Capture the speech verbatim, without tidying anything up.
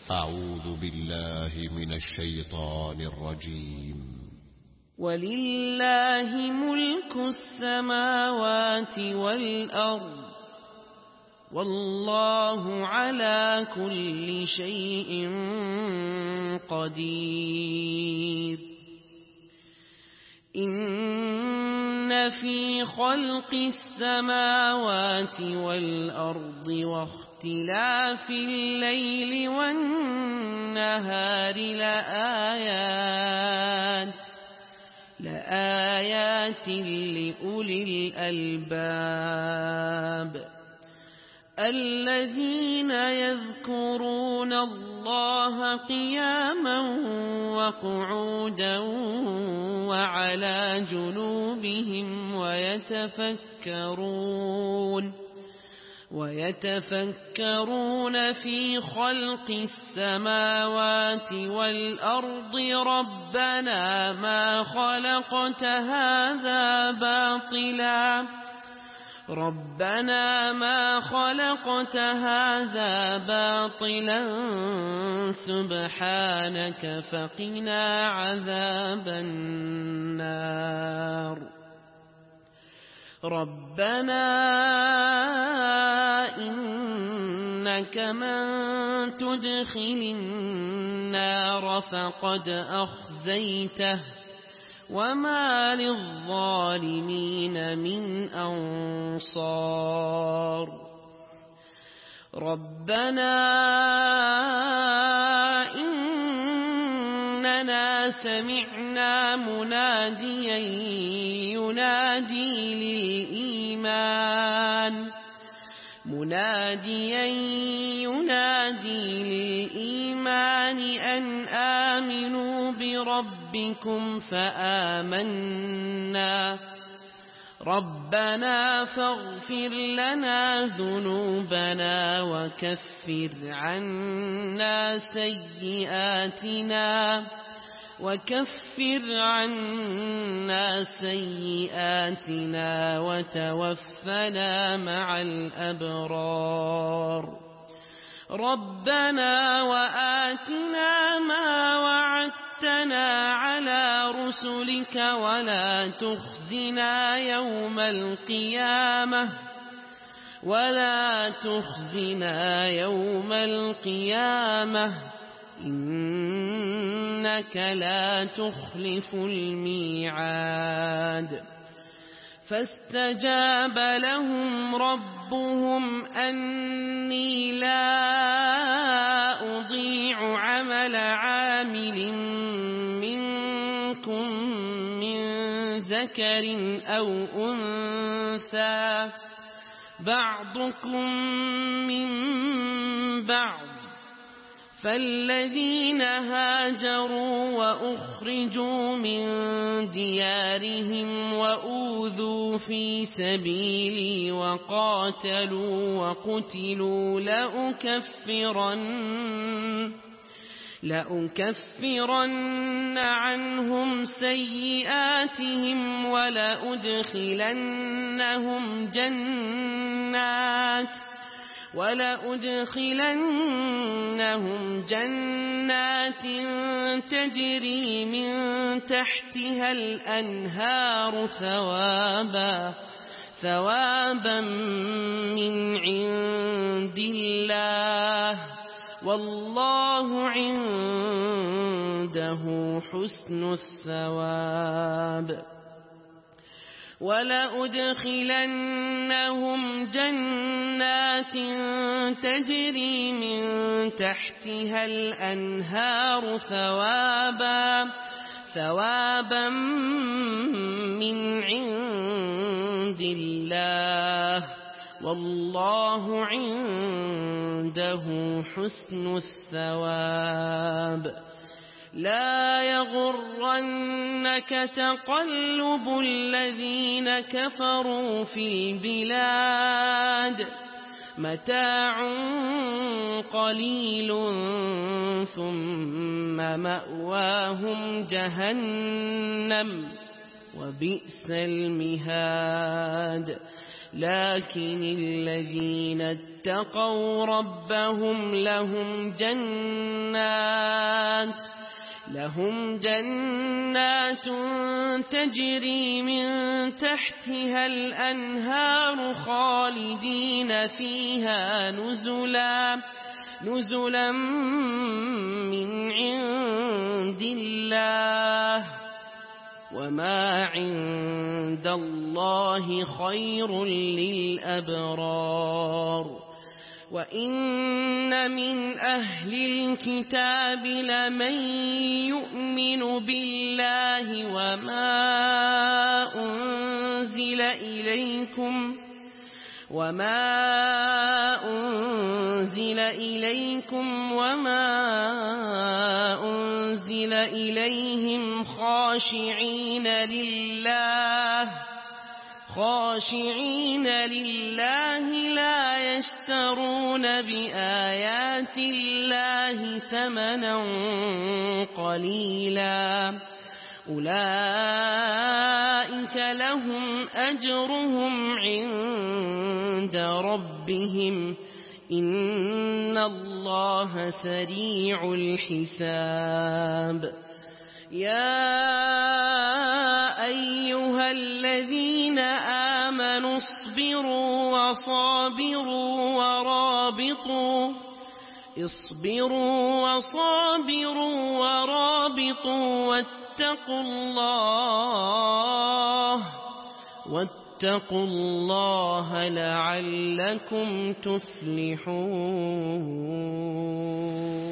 أعوذ بالله من الشيطان الرجيم. ولله ملك السماوات والأرض والله على كل شيء قدير. إن في خلق السماوات والأرض واختلاف الليل والنهار لآيات لآيات لأولي الألباب الذين يذكرون الله قياما وقعودا وعلى جنوبهم ويتفكرون ويتفكرون في خلق السماوات والأرض ربنا ما خلقت هذا باطلا ربنا ما خلقت هذا باطلا سبحانك فقنا عذاب النار. ربنا إنك من تدخل النار فقد أخزيته وما للظالمين من أنصار. ربنا إننا سمعنا مناديا ينادي للإيمان مناديا ينادي للإيمان أن آمنوا بربكم فآمنا ربنا فاغفر لنا ذنوبنا وكفر عنا سيئاتنا وكفر عنا سيئاتنا وتوفنا مع الأبرار. ربنا وآتنا ما وعدتنا على رسلك ولا تخزنا يوم القيامة ولا تخزنا يوم القيامة إنك لا تخلف الميعاد. فاستجاب لهم ربهم أني لا أضيع عمل عامل منكم من ذكر أو أنثى بعضكم من بعض فالذين هاجروا وأخرجوا من ديارهم وأوذوا في سبيلي وقاتلوا وقتلوا لأكفرن لأكفرن عنهم سيئاتهم ولأدخلنهم جنات ولأدخلنهم جنات تجري من تحتها الأنهار ثوابا ثوابا من عند الله والله عنده حسن الثواب. ولأدخلنهم جنات تجري من تحتها الأنهار ثوابا ثوابا من عند الله والله عنده حسن الثواب. لا يغرنك تقلب الذين كفروا في البلاد متاع قليل ثم مأواهم جهنم وبئس المهاد. لكن الذين اتقوا ربهم لهم جنات لهم جنات تجري من تحتها الأنهار خالدين فيها نزلا نزلا من عند الله وما عند الله خير للأبرار وإن من أهل الكتاب لمن يؤمن بالله وما أنزل إليكم وما أنزل إليكم وما أنزل إليهم خاشعين لله خاشعين لله لا يشترون بآيات الله ثمنا قليلا أولئك لهم أجرهم عند ربهم إن الله سريع الحساب يا أيها الذين آمنوا اصبروا وصابروا ورابطوا اصبروا وصابروا ورابطوا واتقوا الله واتقوا الله لعلكم تفلحون